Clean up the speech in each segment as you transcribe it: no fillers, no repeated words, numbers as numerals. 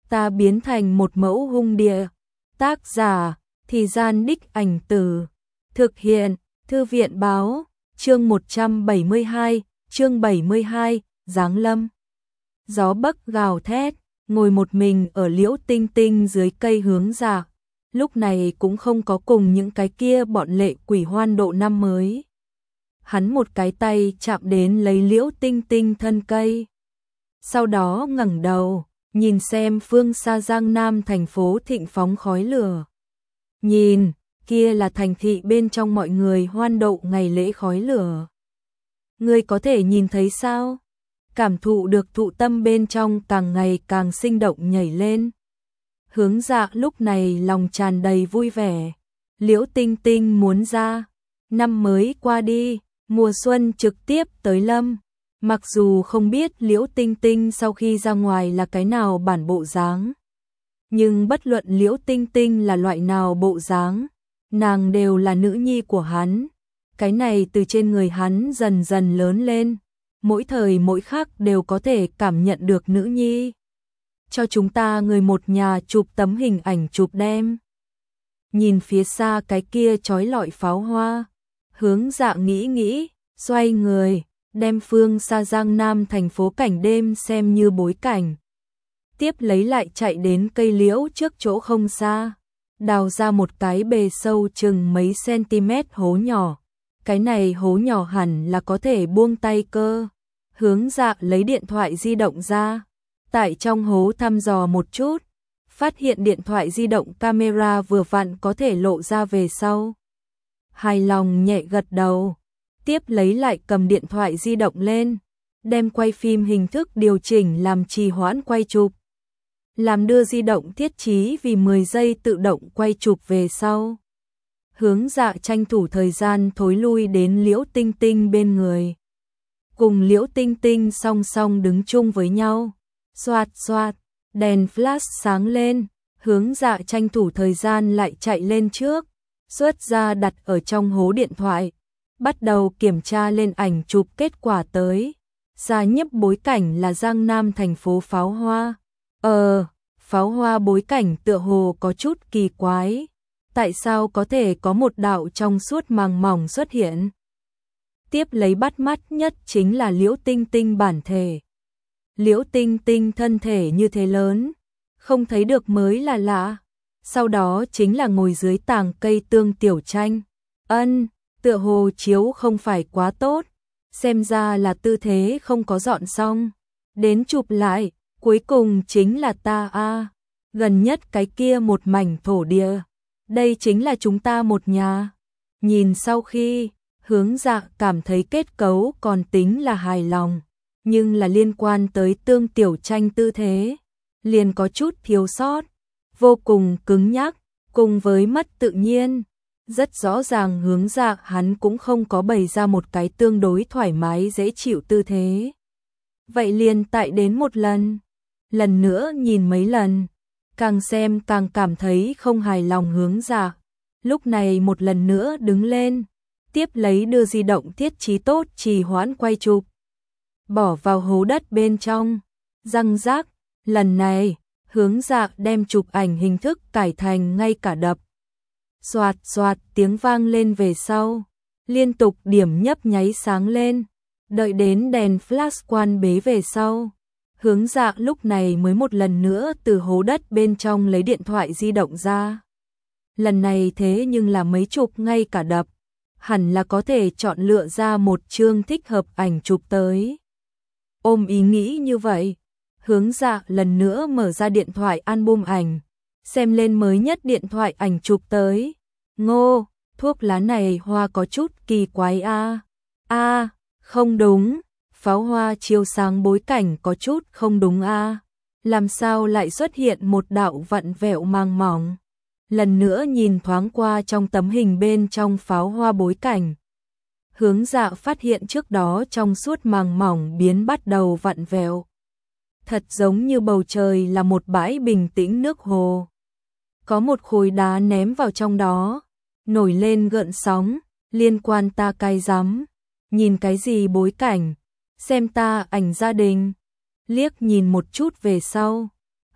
ta biến thành một mẫu hung địa. Tác giả, Thì Gian Đích Ảnh Từ. Thực hiện, Thư viện Báo. Chương 172, chương 72, Giáng Lâm. Gió bấc gào thét, ngồi một mình ở Liễu Tinh Tinh dưới cây hướng dạ. Lúc này cũng không có cùng những cái kia bọn lệ quỷ hoan độ năm mới. Hắn một cái tay chạm đến lấy Liễu Tinh Tinh thân cây. Sau đó ngẩng đầu, nhìn xem phương xa Giang Nam thành phố thịnh phóng khói lửa. Nhìn, kia là thành thị bên trong mọi người hoan độ ngày lễ khói lửa. Ngươi có thể nhìn thấy sao? Cảm thụ được thụ tâm bên trong càng ngày càng sinh động nhảy lên. Hướng dạ lúc này lòng tràn đầy vui vẻ. Liễu Tinh Tinh muốn ra. Năm mới qua đi, mùa xuân trực tiếp tới lâm. Mặc dù không biết Liễu Tinh Tinh sau khi ra ngoài là cái nào bản bộ dáng, nhưng bất luận Liễu Tinh Tinh là loại nào bộ dáng, nàng đều là nữ nhi của hắn. Cái này từ trên người hắn dần dần lớn lên, mỗi thời mỗi khắc đều có thể cảm nhận được nữ nhi. Cho chúng ta người một nhà chụp tấm hình ảnh chụp đem. Nhìn phía xa cái kia chói lọi pháo hoa, hướng dạ nghĩ, xoay người, đem phương xa Giang Nam thành phố cảnh đêm xem như bối cảnh. Tiếp lấy lại chạy đến cây liễu trước chỗ không xa, đào ra một cái bề sâu chừng mấy cm hố nhỏ. Cái này hố nhỏ hẳn là có thể buông tay cơ. Hướng dạ lấy điện thoại di động ra, tại trong hố thăm dò một chút, phát hiện điện thoại di động camera vừa vặn có thể lộ ra về sau. Hài lòng nhẹ gật đầu, tiếp lấy lại cầm điện thoại di động lên, đem quay phim hình thức điều chỉnh làm trì hoãn quay chụp. Làm đưa di động thiết trí vì 10 giây tự động quay chụp về sau. Hướng dạ tranh thủ thời gian thối lui đến Liễu Tinh Tinh bên người. Cùng Liễu Tinh Tinh song song đứng chung với nhau. Xoạt xoạt, đèn flash sáng lên, hướng dạ tranh thủ thời gian lại chạy lên trước, xuất ra đặt ở trong hố điện thoại, bắt đầu kiểm tra lên ảnh chụp kết quả tới. Ra nhấp bối cảnh là Giang Nam thành phố pháo hoa. Pháo hoa bối cảnh tựa hồ có chút kỳ quái. Tại sao có thể có một đạo trong suốt màng mỏng xuất hiện? Tiếp lấy bắt mắt nhất chính là Liễu Tinh Tinh bản thể. Liễu Tinh Tinh thân thể như thế lớn, không thấy được mới là lạ. Sau đó chính là ngồi dưới tàng cây tương tiểu tranh. Tựa hồ chiếu không phải quá tốt, xem ra là tư thế không có dọn xong. Đến chụp lại, cuối cùng chính là ta gần nhất cái kia một mảnh thổ địa. Đây chính là chúng ta một nhà. Nhìn sau khi, hướng dạ cảm thấy kết cấu còn tính là hài lòng, nhưng là liên quan tới tương tiểu tranh tư thế, liền có chút thiếu sót, vô cùng cứng nhắc, cùng với mất tự nhiên. Rất rõ ràng hướng dạ hắn cũng không có bày ra một cái tương đối thoải mái dễ chịu tư thế. Vậy liền tại đến một lần nữa nhìn mấy lần, càng xem càng cảm thấy không hài lòng hướng dạ. Lúc này một lần nữa đứng lên, tiếp lấy đưa di động thiết trí tốt trì hoãn quay chụp, bỏ vào hố đất bên trong, răng rác. Lần này, hướng dạ đem chụp ảnh hình thức cải thành ngay cả đập. Xoạt xoạt tiếng vang lên về sau, liên tục điểm nhấp nháy sáng lên, đợi đến đèn flash quan bế về sau. Hướng dạ lúc này mới một lần nữa từ hố đất bên trong lấy điện thoại di động ra. Lần này thế nhưng là mấy chục ngay cả đập, hẳn là có thể chọn lựa ra một chương thích hợp ảnh chụp tới. Ôm ý nghĩ như vậy, hướng dạ lần nữa mở ra điện thoại album ảnh, xem lên mới nhất điện thoại ảnh chụp tới. Ngô, thuốc lá này hoa có chút kỳ quái không đúng, pháo hoa chiếu sáng bối cảnh có chút không đúng làm sao lại xuất hiện một đạo vặn vẹo màng mỏng. Lần nữa nhìn thoáng qua trong tấm hình bên trong pháo hoa bối cảnh, hướng dạ phát hiện trước đó trong suốt màng mỏng biến bắt đầu vặn vẹo. Thật giống như bầu trời là một bãi bình tĩnh nước hồ. Có một khối đá ném vào trong đó, nổi lên gợn sóng, liên quan ta cay rắm. Nhìn cái gì bối cảnh, xem ta ảnh gia đình. Liếc nhìn một chút về sau,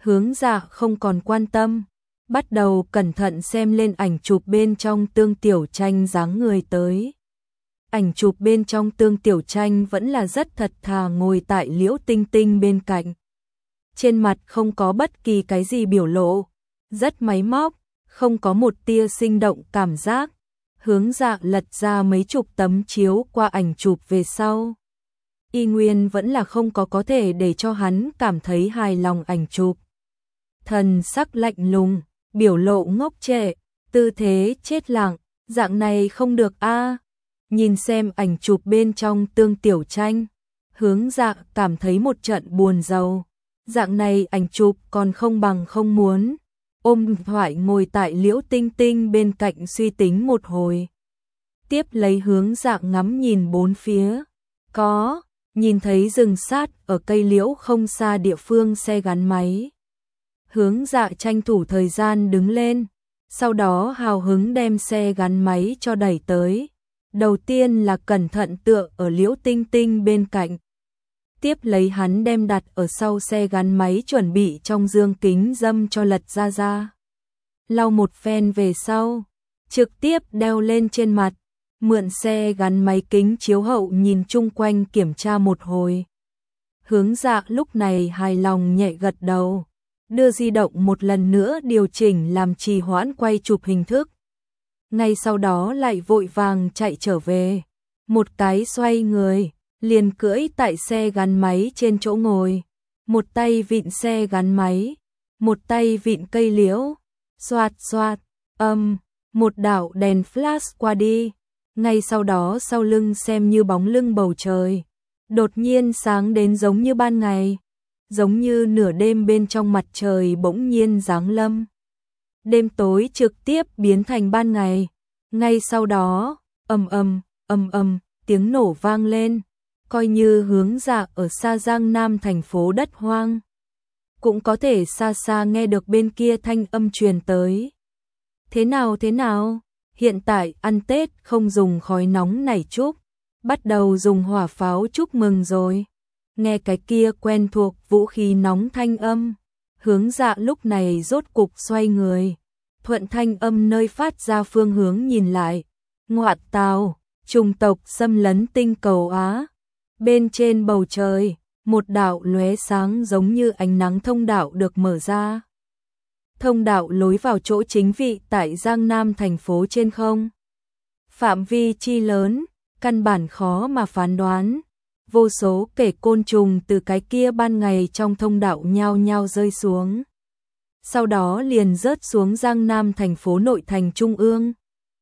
Hướng Dạ không còn quan tâm, bắt đầu cẩn thận xem lên ảnh chụp bên trong Tương Tiểu Tranh dáng người tới. Ảnh chụp bên trong Tương Tiểu Tranh vẫn là rất thật thà ngồi tại Liễu Tinh Tinh bên cạnh. Trên mặt không có bất kỳ cái gì biểu lộ, rất máy móc, không có một tia sinh động cảm giác. Hướng Dạ lật ra mấy chục tấm chiếu qua ảnh chụp về sau. Y nguyên vẫn là không có thể để cho hắn cảm thấy hài lòng ảnh chụp. Thần sắc lạnh lùng, biểu lộ ngốc trệ, tư thế chết lặng, dạng này không được a. Nhìn xem ảnh chụp bên trong Tương Tiểu Tranh, Hướng Dạ cảm thấy một trận buồn rầu. Dạng này ảnh chụp còn không bằng không muốn. Ôm điện thoại ngồi tại Liễu Tinh Tinh bên cạnh suy tính một hồi. Tiếp lấy Hướng Dạ ngắm nhìn bốn phía. Có, nhìn thấy rừng sát ở cây liễu không xa địa phương xe gắn máy. Hướng Dạ tranh thủ thời gian đứng lên, sau đó hào hứng đem xe gắn máy cho đẩy tới. Đầu tiên là cẩn thận tựa ở Liễu Tinh Tinh bên cạnh. Tiếp lấy hắn đem đặt ở sau xe gắn máy chuẩn bị trong dương kính dâm cho lật ra. Lau một phen về sau, trực tiếp đeo lên trên mặt, mượn xe gắn máy kính chiếu hậu nhìn chung quanh kiểm tra một hồi. Hướng Dạ lúc này hài lòng nhẹ gật đầu, đưa di động một lần nữa điều chỉnh làm trì hoãn quay chụp hình thức. Ngay sau đó lại vội vàng chạy trở về, một cái xoay người, liền cưỡi tại xe gắn máy trên chỗ ngồi, một tay vịn xe gắn máy, một tay vịn cây liễu, xoạt xoạt, một đạo đèn flash qua đi, ngay sau đó sau lưng xem như bóng lưng bầu trời, đột nhiên sáng đến giống như ban ngày, giống như nửa đêm bên trong mặt trời bỗng nhiên giáng lâm. Đêm tối trực tiếp biến thành ban ngày, ngay sau đó, tiếng nổ vang lên. Coi như Hướng Dạ ở xa Giang Nam thành phố đất hoang, cũng có thể xa xa nghe được bên kia thanh âm truyền tới. Thế nào, hiện tại ăn Tết không dùng khói nóng nảy chúc, bắt đầu dùng hỏa pháo chúc mừng rồi. Nghe cái kia quen thuộc vũ khí nóng thanh âm, Hướng Dạ lúc này rốt cục xoay người, thuận thanh âm nơi phát ra phương hướng nhìn lại. Ngoại tào, chủng tộc xâm lấn tinh cầu Á. Bên trên bầu trời, một đạo lóe sáng giống như ánh nắng thông đạo được mở ra. Thông đạo lối vào chỗ chính vị tại Giang Nam thành phố trên không. Phạm vi chi lớn, căn bản khó mà phán đoán. Vô số kẻ côn trùng từ cái kia ban ngày trong thông đạo nhao nhao rơi xuống. Sau đó liền rớt xuống Giang Nam thành phố nội thành trung ương.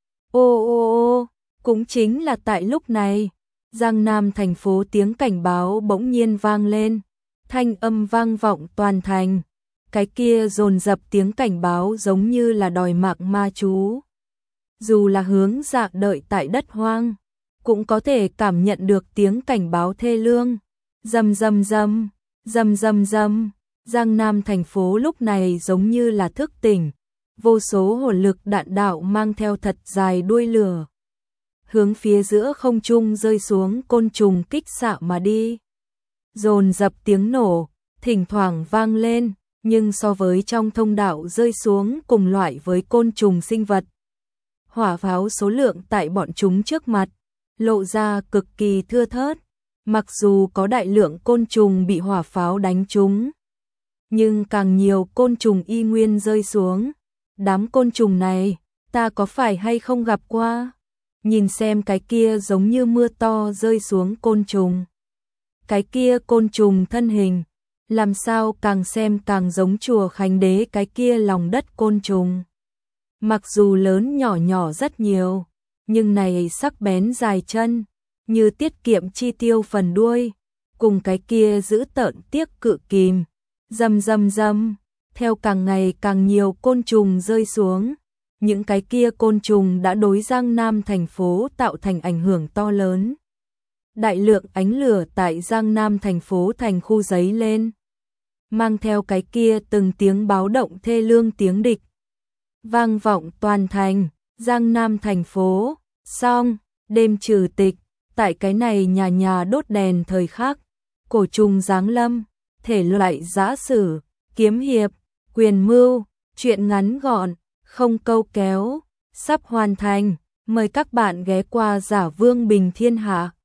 Ô, cũng chính là tại lúc này. Giang Nam thành phố tiếng cảnh báo bỗng nhiên vang lên, thanh âm vang vọng toàn thành, cái kia dồn dập tiếng cảnh báo giống như là đòi mạng ma chú. Dù là Hướng Dạ đợi tại đất hoang, cũng có thể cảm nhận được tiếng cảnh báo thê lương. Rầm rầm rầm, rầm rầm rầm, Giang Nam thành phố lúc này giống như là thức tỉnh, vô số hồn lực đạn đạo mang theo thật dài đuôi lửa. Hướng phía giữa không trung rơi xuống côn trùng kích xạ mà đi. Dồn dập tiếng nổ, thỉnh thoảng vang lên, nhưng so với trong thông đạo rơi xuống cùng loại với côn trùng sinh vật. Hỏa pháo số lượng tại bọn chúng trước mặt, lộ ra cực kỳ thưa thớt, mặc dù có đại lượng côn trùng bị hỏa pháo đánh trúng. Nhưng càng nhiều côn trùng y nguyên rơi xuống. Đám côn trùng này, ta có phải hay không gặp qua? Nhìn xem cái kia giống như mưa to rơi xuống côn trùng. Cái kia côn trùng thân hình, làm sao càng xem càng giống chùa Khánh Đế cái kia lòng đất côn trùng. Mặc dù lớn nhỏ nhỏ rất nhiều, nhưng này sắc bén dài chân, như tiết kiệm chi tiêu phần đuôi, cùng cái kia giữ tợn tiếc cự kìm. Rầm rầm rầm, theo càng ngày càng nhiều côn trùng rơi xuống. Những cái kia côn trùng đã đối Giang Nam thành phố tạo thành ảnh hưởng to lớn. Đại lượng ánh lửa tại Giang Nam thành phố thành khu giấy lên, mang theo cái kia từng tiếng báo động thê lương tiếng địch. Vang vọng toàn thành, Giang Nam thành phố, xong, đêm trừ tịch, tại cái này nhà nhà đốt đèn thời khắc, cổ trùng giáng lâm, thể loại giã sử, kiếm hiệp, quyền mưu, truyện ngắn gọn, không câu kéo, sắp hoàn thành. Mời các bạn ghé qua Giả Vương Bình Thiên Hạ.